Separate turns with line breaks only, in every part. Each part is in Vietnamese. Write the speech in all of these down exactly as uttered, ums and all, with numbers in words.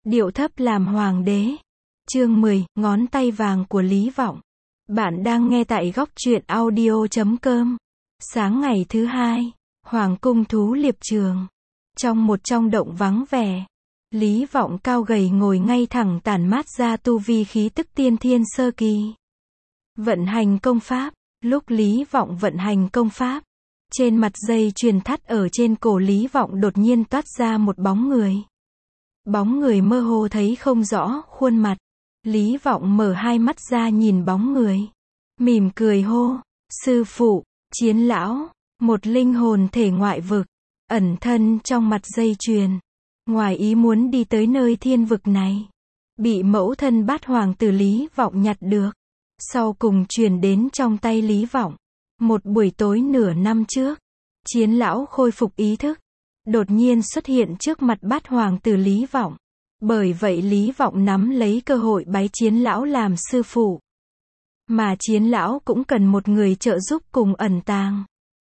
Điệu thấp làm hoàng đế. Chương mười, ngón tay vàng của Lý Vọng. Bạn đang nghe tại góc truyện audio chấm com. Sáng ngày thứ hai, Hoàng cung thú liệp trường. Trong một trong động vắng vẻ, Lý Vọng cao gầy ngồi ngay thẳng tản mát ra tu vi khí tức tiên thiên sơ kỳ. Vận hành công pháp. Lúc Lý Vọng vận hành công pháp, trên mặt dây chuyền thắt ở trên cổ Lý Vọng đột nhiên toát ra một bóng người. Bóng người mơ hồ thấy không rõ khuôn mặt. Lý Vọng mở hai mắt ra nhìn bóng người, mỉm cười hô, sư phụ, Chiến lão, một linh hồn thể ngoại vực, ẩn thân trong mặt dây chuyền, ngoài ý muốn đi tới nơi thiên vực này, bị mẫu thân Bát Hoàng tử Lý Vọng nhặt được, sau cùng truyền đến trong tay Lý Vọng. Một buổi tối nửa năm trước, Chiến lão khôi phục ý thức, đột nhiên xuất hiện trước mặt Bát Hoàng tử Lý Vọng. Bởi vậy Lý Vọng nắm lấy cơ hội bái Chiến lão làm sư phụ. Mà Chiến lão cũng cần một người trợ giúp cùng ẩn tàng.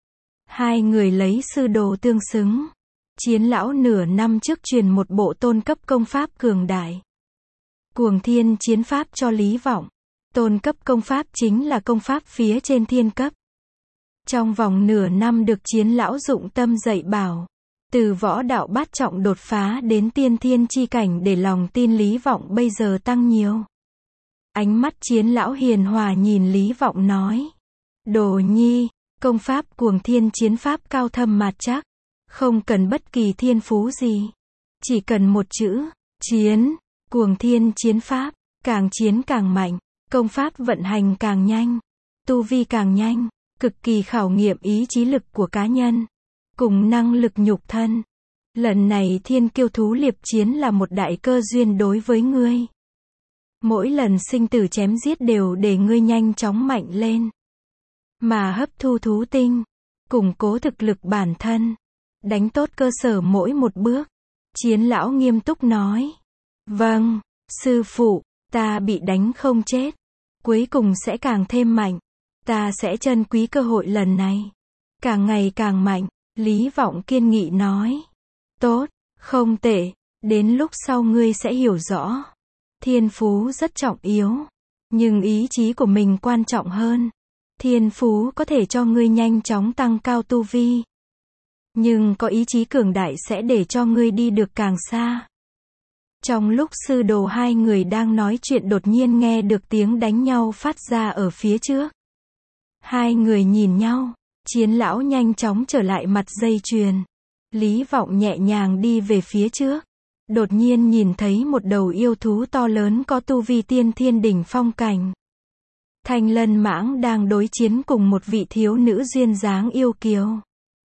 Hai người lấy sư đồ tương xứng. Chiến lão nửa năm trước truyền một bộ tôn cấp công pháp cường đại, Cuồng Thiên Chiến Pháp cho Lý Vọng. Tôn cấp công pháp chính là công pháp phía trên thiên cấp. Trong vòng nửa năm được Chiến lão dụng tâm dạy bảo, từ võ đạo bát trọng đột phá đến tiên thiên chi cảnh, để lòng tin Lý Vọng bây giờ tăng nhiều. Ánh mắt Chiến lão hiền hòa nhìn Lý Vọng nói, đồ nhi, công pháp Cuồng Thiên Chiến Pháp cao thâm mạt chắc, không cần bất kỳ thiên phú gì, chỉ cần một chữ, chiến. Cuồng Thiên Chiến Pháp, càng chiến càng mạnh, công pháp vận hành càng nhanh, tu vi càng nhanh, cực kỳ khảo nghiệm ý chí lực của cá nhân, cùng năng lực nhục thân. Lần này thiên kiêu thú liệp chiến là một đại cơ duyên đối với ngươi. Mỗi lần sinh tử chém giết đều để ngươi nhanh chóng mạnh lên, mà hấp thu thú tinh, củng cố thực lực bản thân, đánh tốt cơ sở mỗi một bước. Chiến lão nghiêm túc nói, vâng, sư phụ, ta bị đánh không chết, cuối cùng sẽ càng thêm mạnh, ta sẽ trân quý cơ hội lần này, càng ngày càng mạnh. Lý Vọng kiên nghị nói, tốt, không tệ, đến lúc sau ngươi sẽ hiểu rõ. Thiên phú rất trọng yếu, nhưng ý chí của mình quan trọng hơn. Thiên phú có thể cho ngươi nhanh chóng tăng cao tu vi, nhưng có ý chí cường đại sẽ để cho ngươi đi được càng xa. Trong lúc sư đồ hai người đang nói chuyện, đột nhiên nghe được tiếng đánh nhau phát ra ở phía trước. Hai người nhìn nhau, Chiến lão nhanh chóng trở lại mặt dây chuyền. Lý Vọng nhẹ nhàng đi về phía trước. Đột nhiên nhìn thấy một đầu yêu thú to lớn có tu vi tiên thiên đỉnh phong cảnh. Thanh Lân Mãng đang đối chiến cùng một vị thiếu nữ duyên dáng yêu kiều.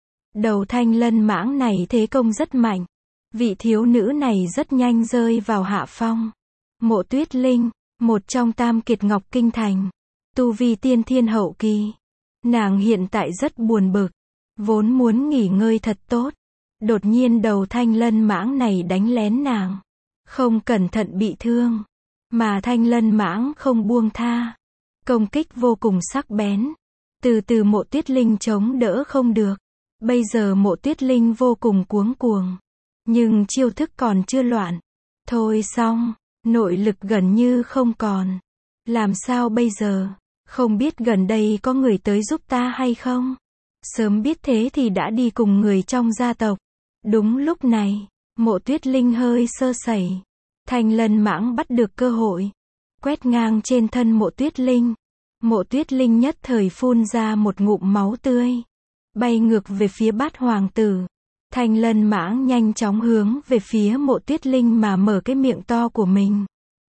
Đầu Thanh Lân Mãng này thế công rất mạnh. Vị thiếu nữ này rất nhanh rơi vào hạ phong. Mộ Tuyết Linh, một trong tam kiệt Ngọc Kinh Thành, tu vi tiên thiên hậu kỳ. Nàng hiện tại rất buồn bực, vốn muốn nghỉ ngơi thật tốt. Đột nhiên đầu Thanh Lân Mãng này đánh lén nàng, không cẩn thận bị thương, mà Thanh Lân Mãng không buông tha, công kích vô cùng sắc bén. Từ từ Mộ Tuyết Linh chống đỡ không được. Bây giờ Mộ Tuyết Linh vô cùng cuống cuồng, nhưng chiêu thức còn chưa loạn. Thôi xong, nội lực gần như không còn. Làm sao bây giờ? Không biết gần đây có người tới giúp ta hay không? Sớm biết thế thì đã đi cùng người trong gia tộc. Đúng lúc này, Mộ Tuyết Linh hơi sơ sẩy. Thanh Lân Mãng bắt được cơ hội, quét ngang trên thân Mộ Tuyết Linh. Mộ Tuyết Linh nhất thời phun ra một ngụm máu tươi, bay ngược về phía Bát Hoàng tử. Thanh Lân Mãng nhanh chóng hướng về phía Mộ Tuyết Linh mà mở cái miệng to của mình.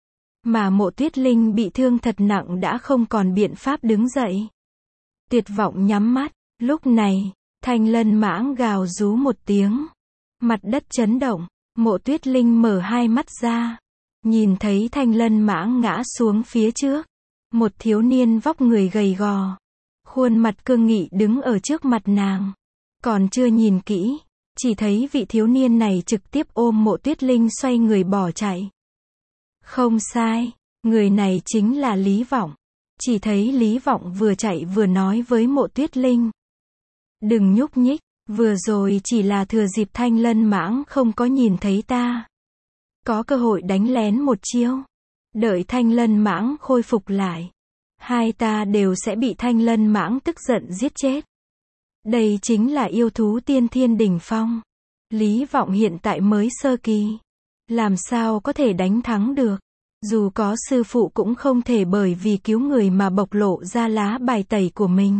Mà Mộ Tuyết Linh bị thương thật nặng đã không còn biện pháp đứng dậy. Tuyệt vọng nhắm mắt. Lúc này, Thanh Lân Mãng gào rú một tiếng. Mặt đất chấn động. Mộ Tuyết Linh mở hai mắt ra, nhìn thấy Thanh Lân Mãng ngã xuống phía trước. Một thiếu niên vóc người gầy gò, khuôn mặt cương nghị đứng ở trước mặt nàng. Còn chưa nhìn kỹ, chỉ thấy vị thiếu niên này trực tiếp ôm Mộ Tuyết Linh xoay người bỏ chạy. Không sai, người này chính là Lý Vọng. Chỉ thấy Lý Vọng vừa chạy vừa nói với Mộ Tuyết Linh, đừng nhúc nhích, vừa rồi chỉ là thừa dịp Thanh Lân Mãng không có nhìn thấy ta. có cơ hội đánh lén một chiêu. Đợi Thanh Lân Mãng khôi phục lại, hai ta đều sẽ bị Thanh Lân Mãng tức giận giết chết. Đây chính là yêu thú tiên thiên đỉnh phong. Lý Vọng hiện tại mới sơ kỳ, làm sao có thể đánh thắng được. Dù có sư phụ cũng không thể bởi vì cứu người mà bộc lộ ra lá bài tẩy của mình.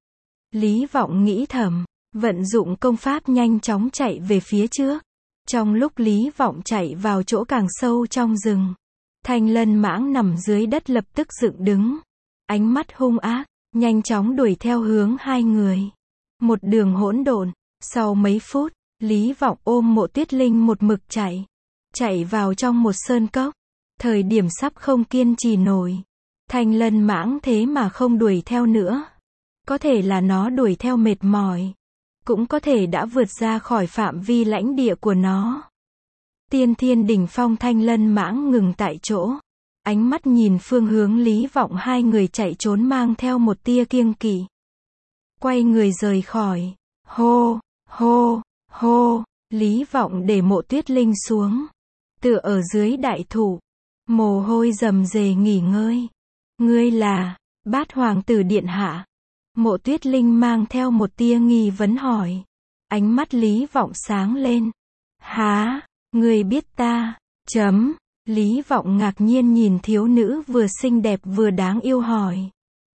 Lý Vọng nghĩ thầm, vận dụng công pháp nhanh chóng chạy về phía trước. Trong lúc Lý Vọng chạy vào chỗ càng sâu trong rừng, Thanh Lân Mãng nằm dưới đất lập tức dựng đứng, ánh mắt hung ác, nhanh chóng đuổi theo hướng hai người. Một đường hỗn độn, sau mấy phút, Lý Vọng ôm Mộ Tuyết Linh một mực chạy, chạy vào trong một sơn cốc. Thời điểm sắp không kiên trì nổi, Thanh Lân Mãng thế mà không đuổi theo nữa. Có thể là nó đuổi theo mệt mỏi, cũng có thể đã vượt ra khỏi phạm vi lãnh địa của nó. Tiên thiên đỉnh phong Thanh Lân Mãng ngừng tại chỗ, ánh mắt nhìn phương hướng Lý Vọng hai người chạy trốn mang theo một tia kiêng kỵ. Quay người rời khỏi. Hô, hô, hô, Lý Vọng để Mộ Tuyết Linh xuống, tựa ở dưới đại thụ, mồ hôi rầm rề nghỉ ngơi. Ngươi là Bát Hoàng tử điện hạ? Mộ Tuyết Linh mang theo một tia nghi vấn hỏi. Ánh mắt Lý Vọng sáng lên. Há, ngươi biết ta? Chấm. Lý Vọng ngạc nhiên nhìn thiếu nữ vừa xinh đẹp vừa đáng yêu hỏi.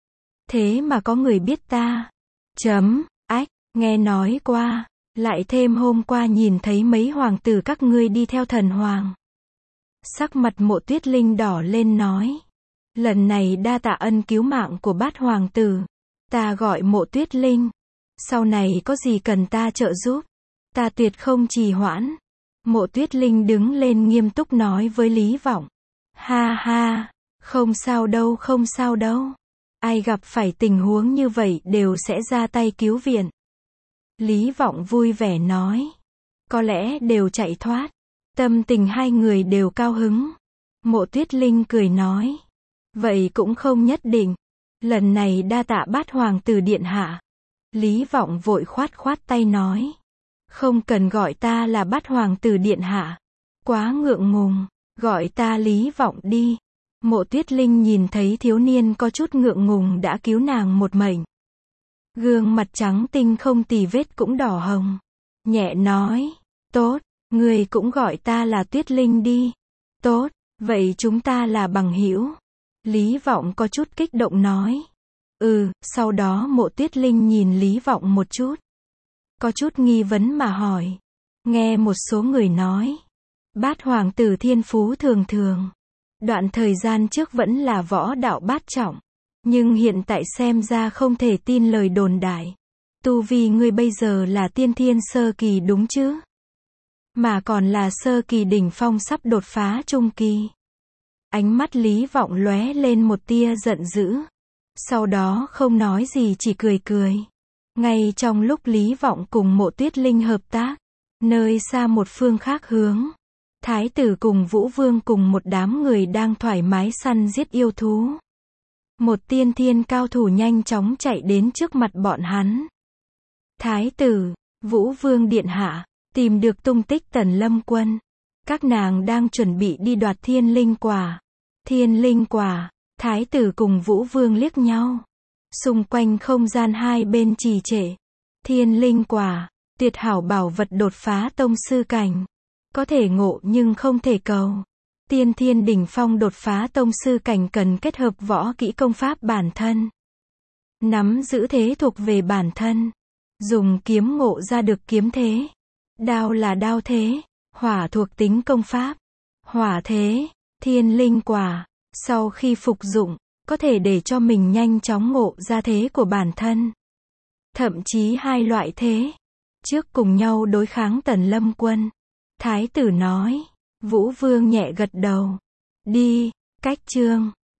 Thế mà có người biết ta? Chấm. Ách, nghe nói qua, lại thêm hôm qua nhìn thấy mấy hoàng tử các ngươi đi theo thần hoàng. Sắc mặt Mộ Tuyết Linh đỏ lên nói. Lần này đa tạ ân cứu mạng của Bát Hoàng tử. Ta gọi Mộ Tuyết Linh. Sau này có gì cần ta trợ giúp, ta tuyệt không trì hoãn. Mộ Tuyết Linh đứng lên nghiêm túc nói với Lý Vọng. Ha ha, không sao đâu không sao đâu. Ai gặp phải tình huống như vậy đều sẽ ra tay cứu viện. Lý Vọng vui vẻ nói. Có lẽ đều chạy thoát. Tâm tình hai người đều cao hứng. Mộ Tuyết Linh cười nói. Vậy cũng không nhất định. Lần này đa tạ Bát Hoàng tử điện hạ. Lý Vọng vội khoát khoát tay nói. Không cần gọi ta là Bát Hoàng tử điện hạ. Quá ngượng ngùng, gọi ta Lý Vọng đi. Mộ Tuyết Linh nhìn thấy thiếu niên có chút ngượng ngùng đã cứu nàng một mệnh. Gương mặt trắng tinh không tì vết cũng đỏ hồng. Nhẹ nói, tốt, người cũng gọi ta là Tuyết Linh đi. Tốt, vậy chúng ta là bằng hữu. Lý Vọng có chút kích động nói. Ừ, sau đó Mộ Tuyết Linh nhìn Lý Vọng một chút. Có chút nghi vấn mà hỏi. Nghe một số người nói, Bát Hoàng tử thiên phú thường thường. Đoạn thời gian trước vẫn là võ đạo bát trọng. Nhưng hiện tại xem ra không thể tin lời đồn đại. Tu vi ngươi bây giờ là tiên thiên sơ kỳ đúng chứ? Mà còn là sơ kỳ đỉnh phong sắp đột phá trung kỳ. Ánh mắt Lý Vọng lóe lên một tia giận dữ. Sau đó không nói gì chỉ cười cười. Ngay trong lúc Lý Vọng cùng Mộ Tuyết Linh hợp tác, nơi xa một phương khác hướng, Thái tử cùng Vũ Vương cùng một đám người đang thoải mái săn giết yêu thú. Một tiên thiên cao thủ nhanh chóng chạy đến trước mặt bọn hắn. Thái tử, Vũ Vương điện hạ, tìm được tung tích Tần Lâm Quân. Các nàng đang chuẩn bị đi đoạt thiên linh quả. Thiên linh quả, Thái tử cùng Vũ Vương liếc nhau. Xung quanh không gian hai bên trì trệ. Thiên linh quả, tuyệt hảo bảo vật đột phá tông sư cảnh. Có thể ngộ nhưng không thể cầu. Tiên thiên đỉnh phong đột phá tông sư cảnh cần kết hợp võ kỹ công pháp bản thân. Nắm giữ thế thuộc về bản thân. Dùng kiếm ngộ ra được kiếm thế. Đao là đao thế. Hỏa thuộc tính công pháp. Hỏa thế, thiên linh quả. Sau khi phục dụng, có thể để cho mình nhanh chóng ngộ ra thế của bản thân. Thậm chí hai loại thế. Trước cùng nhau đối kháng Tần Lâm Quân. Thái tử nói. Vũ Vương nhẹ gật đầu. Đi, cách chương.